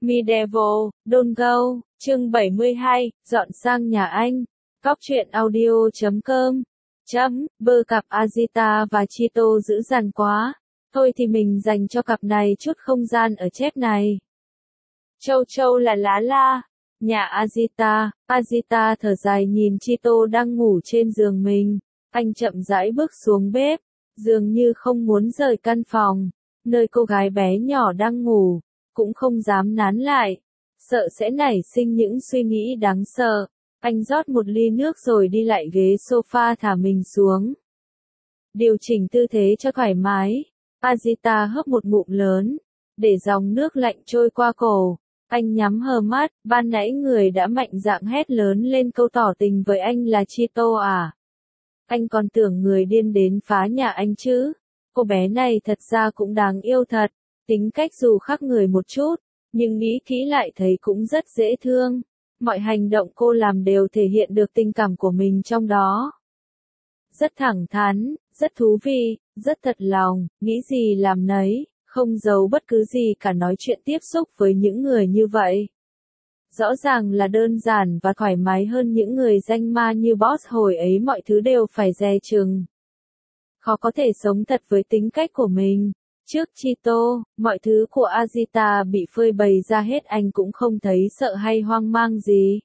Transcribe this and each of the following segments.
Medieval, Don't Go, chương 72, dọn sang nhà anh. Góc truyện audio.com. Bơ cặp Azita và Chito dữ dằn quá. Thôi thì mình dành cho cặp này chút không gian ở chép này. Châu Châu là lá la. Nhà Azita thở dài nhìn Chito đang ngủ trên giường mình. Anh chậm rãi bước xuống bếp, dường như không muốn rời căn phòng, nơi cô gái bé nhỏ đang ngủ, cũng không dám nán lại, sợ sẽ nảy sinh những suy nghĩ đáng sợ. Anh rót một ly nước rồi đi lại ghế sofa thả mình xuống. Điều chỉnh tư thế cho thoải mái, Azita hớp một ngụm lớn, để dòng nước lạnh trôi qua cổ. Anh nhắm hờ mắt, ban nãy người đã mạnh dạn hét lớn lên câu tỏ tình với anh là Chito à? Anh còn tưởng người điên đến phá nhà anh chứ. Cô bé này thật ra cũng đáng yêu thật, tính cách dù khác người một chút, nhưng nghĩ kỹ lại thấy cũng rất dễ thương. Mọi hành động cô làm đều thể hiện được tình cảm của mình trong đó. Rất thẳng thắn, rất thú vị, rất thật lòng, nghĩ gì làm nấy, không giấu bất cứ gì cả, nói chuyện tiếp xúc với những người như vậy. Rõ ràng là đơn giản và thoải mái hơn những người danh ma như boss hồi ấy, mọi thứ đều phải dè chừng. Khó có thể sống thật với tính cách của mình. Trước Chito, mọi thứ của Azita bị phơi bày ra hết, anh cũng không thấy sợ hay hoang mang gì.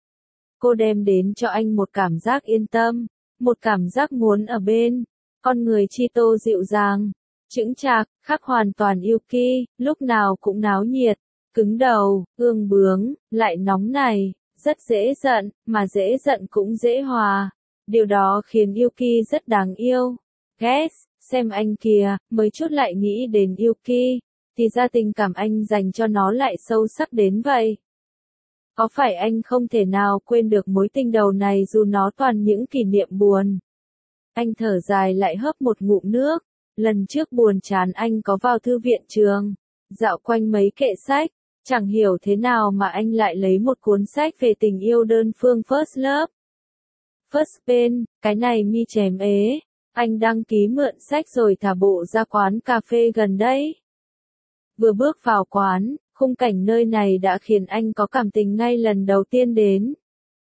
Cô đem đến cho anh một cảm giác yên tâm, một cảm giác muốn ở bên. Con người Chito dịu dàng, chững chạc, khác hoàn toàn Yuki, lúc nào cũng náo nhiệt, cứng đầu, ương bướng, lại nóng này, rất dễ giận, mà dễ giận cũng dễ hòa. Điều đó khiến Yuki rất đáng yêu. Guess, xem anh kìa, mới chút lại nghĩ đến Yuki, thì ra tình cảm anh dành cho nó lại sâu sắc đến vậy. Có phải anh không thể nào quên được mối tình đầu này dù nó toàn những kỷ niệm buồn? Anh thở dài lại hớp một ngụm nước. Lần trước buồn chán anh có vào thư viện trường, dạo quanh mấy kệ sách, chẳng hiểu thế nào mà anh lại lấy một cuốn sách về tình yêu đơn phương First Love. First Pain, cái này mi chém ế. Anh đăng ký mượn sách rồi thả bộ ra quán cà phê gần đây. Vừa bước vào quán, khung cảnh nơi này đã khiến anh có cảm tình ngay lần đầu tiên đến.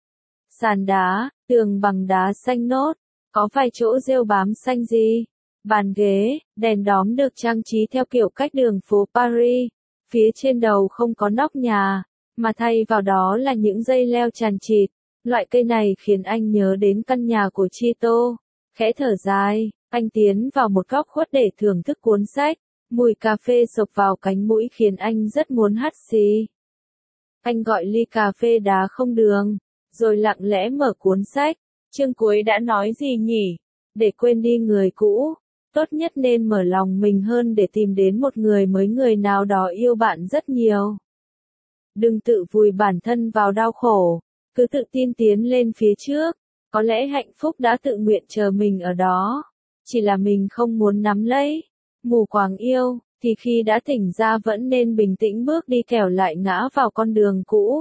Sàn đá, tường bằng đá xanh nốt, có vài chỗ rêu bám xanh gì. Bàn ghế, đèn đóm được trang trí theo kiểu cách đường phố Paris. Phía trên đầu không có nóc nhà, mà thay vào đó là những dây leo chằng chịt. Loại cây này khiến anh nhớ đến căn nhà của Chito. Khẽ thở dài, anh tiến vào một góc khuất để thưởng thức cuốn sách. Mùi cà phê xộc vào cánh mũi khiến anh rất muốn hắt xì. Anh gọi ly cà phê đá không đường, rồi lặng lẽ mở cuốn sách. Chương cuối đã nói gì nhỉ? Để quên đi người cũ, tốt nhất nên mở lòng mình hơn để tìm đến một người mới, người nào đó yêu bạn rất nhiều. Đừng tự vùi bản thân vào đau khổ, cứ tự tin tiến lên phía trước. Có lẽ hạnh phúc đã tự nguyện chờ mình ở đó, chỉ là mình không muốn nắm lấy. Mù quáng yêu, thì khi đã tỉnh ra vẫn nên bình tĩnh bước đi, kẻo lại ngã vào con đường cũ.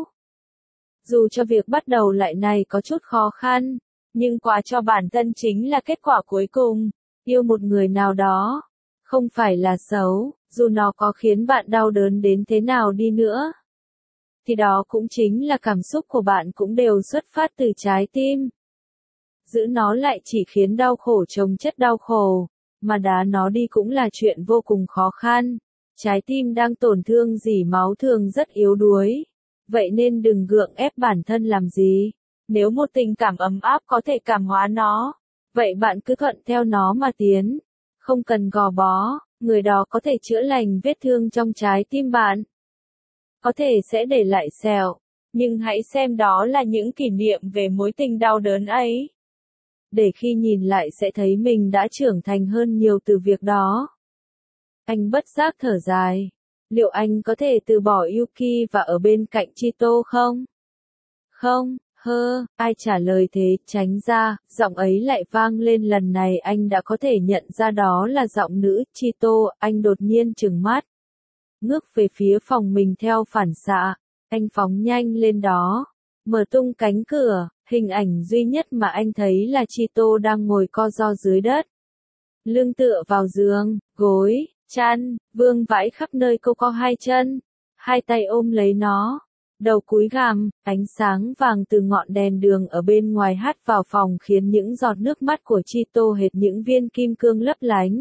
Dù cho việc bắt đầu lại này có chút khó khăn, nhưng quà cho bản thân chính là kết quả cuối cùng. Yêu một người nào đó, không phải là xấu, dù nó có khiến bạn đau đớn đến thế nào đi nữa. Thì đó cũng chính là cảm xúc của bạn, cũng đều xuất phát từ trái tim. Giữ nó lại chỉ khiến đau khổ chồng chất đau khổ, mà đá nó đi cũng là chuyện vô cùng khó khăn. Trái tim đang tổn thương, dỉ máu thường rất yếu đuối. Vậy nên đừng gượng ép bản thân làm gì. Nếu một tình cảm ấm áp có thể cảm hóa nó, vậy bạn cứ thuận theo nó mà tiến. Không cần gò bó, người đó có thể chữa lành vết thương trong trái tim bạn. Có thể sẽ để lại sẹo, nhưng hãy xem đó là những kỷ niệm về mối tình đau đớn ấy. Để khi nhìn lại sẽ thấy mình đã trưởng thành hơn nhiều từ việc đó. Anh bất giác thở dài. Liệu anh có thể từ bỏ Yuki và ở bên cạnh Chito không? Không, ai trả lời thế, tránh ra, giọng ấy lại vang lên. Lần này anh đã có thể nhận ra đó là giọng nữ. Chito, anh đột nhiên trừng mắt. Ngước về phía phòng mình theo phản xạ, anh phóng nhanh lên đó, mở tung cánh cửa. Hình ảnh duy nhất mà anh thấy là Chito đang ngồi co ro dưới đất. Lưng tựa vào giường, gối, chăn, vương vãi khắp nơi, cô co hai chân. hai tay ôm lấy nó, đầu cúi gằm, ánh sáng vàng từ ngọn đèn đường ở bên ngoài hắt vào phòng khiến những giọt nước mắt của Chito hệt những viên kim cương lấp lánh.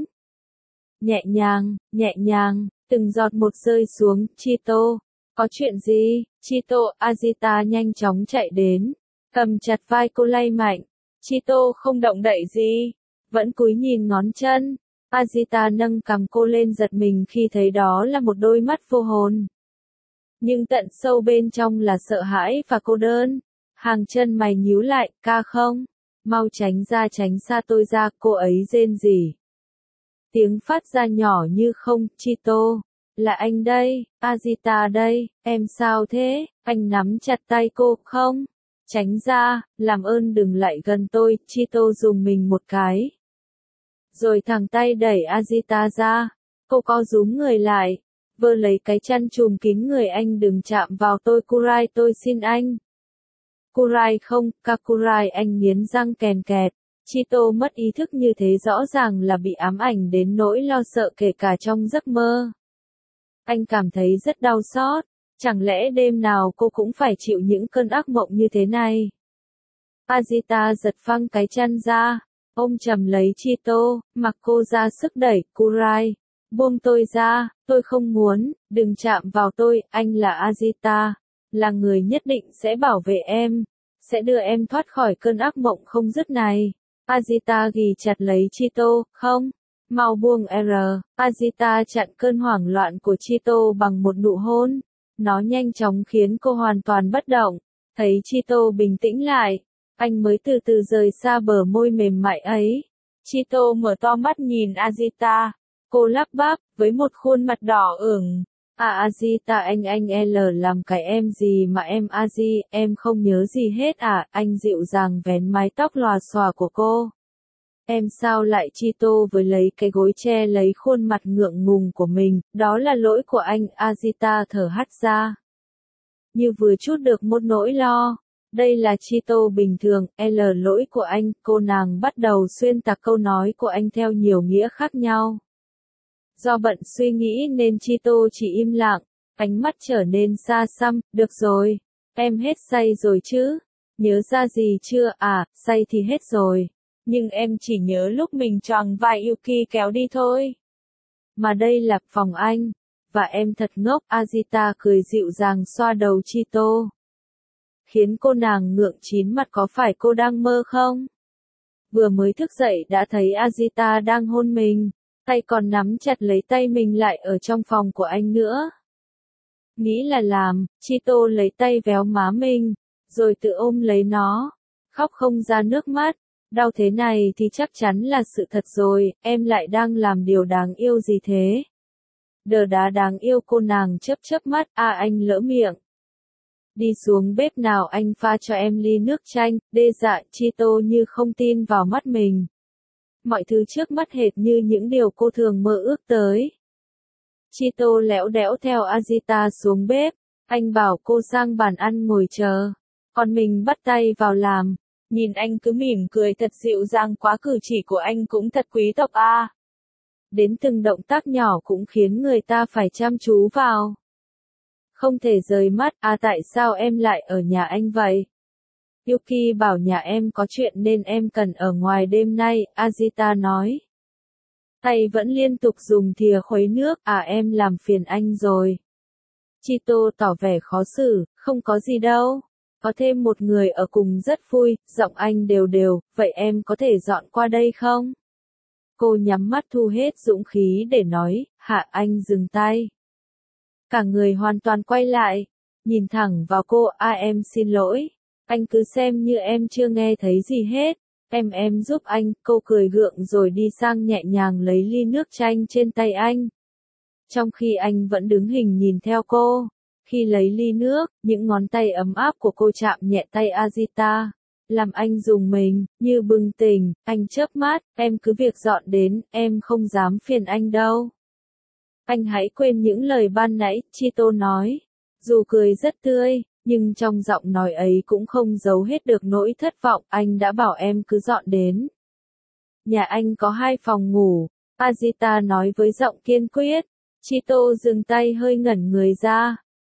Nhẹ nhàng, từng giọt một rơi xuống. Chito, có chuyện gì? Chito, Azita nhanh chóng chạy đến, cầm chặt vai cô lay mạnh. Chito không động đậy gì, vẫn cúi nhìn ngón chân. Azita nâng cằm cô lên, giật mình khi thấy đó là một đôi mắt vô hồn. Nhưng tận sâu bên trong là sợ hãi và cô đơn. Hàng chân mày nhíu lại, ca không? Mau tránh xa tôi ra, cô ấy rên rỉ. Tiếng phát ra nhỏ như không. Chito, là anh đây, Azita đây, em sao thế? Anh nắm chặt tay cô, không? Tránh ra, làm ơn đừng lại gần tôi. Chito dùng mình một cái, rồi thẳng tay đẩy Azita ra. Cô co rúm người lại, vơ lấy cái chăn trùm kín người. Anh đừng chạm vào tôi Kurai, tôi xin anh. Kurai không, Kakurai, anh nghiến răng kèn kẹt. Chito mất ý thức như thế rõ ràng là bị ám ảnh đến nỗi lo sợ kể cả trong giấc mơ. Anh cảm thấy rất đau xót, chẳng lẽ đêm nào cô cũng phải chịu những cơn ác mộng như thế này? Azita giật phăng cái chăn ra, ôm chầm lấy Chito, mặc cô ra sức đẩy. Kurai, buông tôi ra, tôi không muốn, đừng chạm vào tôi, anh là Azita, là người nhất định sẽ bảo vệ em, sẽ đưa em thoát khỏi cơn ác mộng không dứt này. Azita ghì chặt lấy Chito, không, mau buông R. Azita chặn cơn hoảng loạn của Chito bằng một nụ hôn, nó nhanh chóng khiến cô hoàn toàn bất động. Thấy Chito bình tĩnh lại, anh mới từ từ rời xa bờ môi mềm mại ấy. Chito mở to mắt nhìn Azita, cô lắp bắp, với một khuôn mặt đỏ ửng. Azita, anh L làm cái em gì mà em Azi, em không nhớ gì hết à? Anh dịu dàng vén mái tóc lòa xòa của cô. Em sao lại? Chito với lấy cái gối che lấy khuôn mặt ngượng ngùng của mình, đó là lỗi của anh. Azita thở hắt ra, như vừa trút được một nỗi lo. Đây là Chito bình thường, L lỗi của anh. Cô nàng bắt đầu xuyên tạc câu nói của anh theo nhiều nghĩa khác nhau. Do bận suy nghĩ nên Chito chỉ im lặng, ánh mắt trở nên xa xăm. Được rồi, em hết say rồi chứ? Nhớ ra gì chưa? À, say thì hết rồi. Nhưng em chỉ nhớ lúc mình choàng vai Yuki kéo đi thôi. Mà đây là phòng anh. Và em thật ngốc. Azita cười dịu dàng xoa đầu Chito, khiến cô nàng ngượng chín mặt. Có phải cô đang mơ không? Vừa mới thức dậy đã thấy Azita đang hôn mình, tay còn nắm chặt lấy tay mình lại ở trong phòng của anh nữa. Nghĩ là làm, Chito lấy tay véo má mình, rồi tự ôm lấy nó, khóc không ra nước mắt. Đau thế này thì chắc chắn là sự thật rồi, em lại đang làm điều đáng yêu gì thế? Đờ đá đáng yêu. Cô nàng chớp mắt. Anh lỡ miệng. Đi xuống bếp nào, anh pha cho em ly nước chanh. Đê dạ. Chito như không tin vào mắt mình. Mọi thứ trước mắt hệt như những điều cô thường mơ ước tới. Chito lẽo đẽo theo Azita xuống bếp. Anh bảo cô sang bàn ăn ngồi chờ, còn mình bắt tay vào làm. Nhìn anh cứ mỉm cười thật dịu dàng quá, cử chỉ của anh cũng thật quý tộc a. Đến từng động tác nhỏ cũng khiến người ta phải chăm chú vào. Không thể rời mắt. Tại sao em lại ở nhà anh vậy? Yuki bảo nhà em có chuyện nên em cần ở ngoài đêm nay, Azita nói. Tay vẫn liên tục dùng thìa khuấy nước. Em làm phiền anh rồi. Chito tỏ vẻ khó xử, không có gì đâu. Có thêm một người ở cùng rất vui. Giọng anh đều đều, vậy em có thể dọn qua đây không? Cô nhắm mắt thu hết dũng khí để nói. Hạ. Anh dừng tay. Cả người hoàn toàn quay lại, nhìn thẳng vào cô. Em xin lỗi. Anh cứ xem như em chưa nghe thấy gì hết. Em giúp anh. Cô cười gượng rồi đi sang nhẹ nhàng lấy ly nước chanh trên tay anh. Trong khi anh vẫn đứng hình nhìn theo cô. Khi lấy ly nước, những ngón tay ấm áp của cô chạm nhẹ tay Azita, làm anh rùng mình, như bừng tỉnh. Anh chớp mắt. Em cứ việc dọn đến, em không dám phiền anh đâu. Anh hãy quên những lời ban nãy, Chito nói. Dù cười rất tươi, nhưng trong giọng nói ấy cũng không giấu hết được nỗi thất vọng. Anh đã bảo em cứ dọn đến. Nhà anh có 2 phòng ngủ, Azita nói với giọng kiên quyết. Chito dừng tay hơi ngẩn người ra.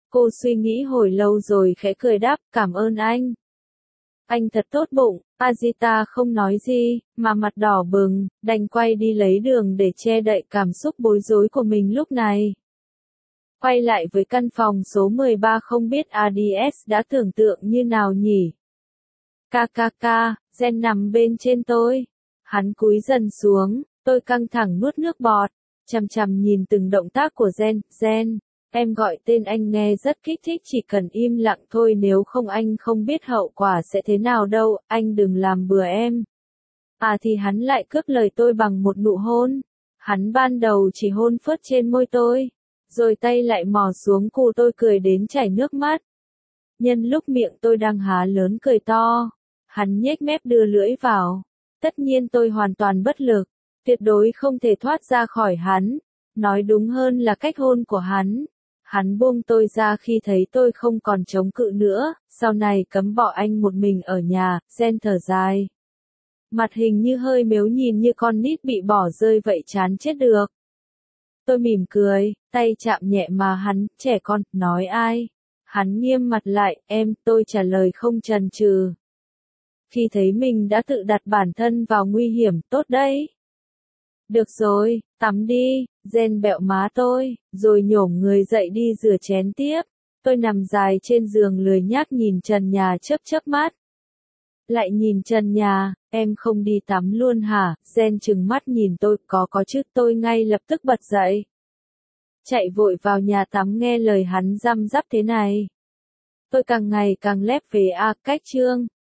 Cô suy nghĩ hồi lâu rồi khẽ cười đáp, cảm ơn anh. Anh thật tốt bụng, Azita không nói gì, mà mặt đỏ bừng, đành quay đi lấy đường để che đậy cảm xúc bối rối của mình lúc này. Quay lại với căn phòng số 13 không biết ADS đã tưởng tượng như nào nhỉ? KKK, Jen nằm bên trên tôi. Hắn cúi dần xuống, tôi căng thẳng nuốt nước bọt, chằm chằm nhìn từng động tác của Jen. Jen, em gọi tên anh nghe rất kích thích, chỉ cần im lặng thôi, nếu không anh không biết hậu quả sẽ thế nào đâu, anh đừng làm bừa em. À thì hắn lại cướp lời tôi bằng một nụ hôn. Hắn ban đầu chỉ hôn phớt trên môi tôi, rồi tay lại mò xuống cù tôi cười đến chảy nước mắt. Nhân lúc miệng tôi đang há lớn cười to, hắn nhếch mép đưa lưỡi vào. Tất nhiên tôi hoàn toàn bất lực, tuyệt đối không thể thoát ra khỏi hắn. Nói đúng hơn là cách hôn của hắn. Hắn buông tôi ra khi thấy tôi không còn chống cự nữa, sau này cấm bỏ anh một mình ở nhà. Jen thở dài. Mặt hình như hơi mếu, nhìn như con nít bị bỏ rơi vậy, chán chết được. Tôi mỉm cười, tay chạm nhẹ mà hắn, trẻ con, nói ai? Hắn nghiêm mặt lại, em, tôi trả lời không chần chừ. Khi thấy mình đã tự đặt bản thân vào nguy hiểm, tốt đấy. Được rồi, tắm đi. Jen bẹo má tôi, rồi nhổm người dậy đi rửa chén tiếp. Tôi nằm dài trên giường lười nhác nhìn trần nhà chớp chớp mắt. Lại nhìn trần nhà, em không đi tắm luôn hả? Jen trừng mắt nhìn tôi, có chứ. Tôi ngay lập tức bật dậy, chạy vội vào nhà tắm, nghe lời hắn răm rắp thế này. Tôi càng ngày càng lép về cách chương.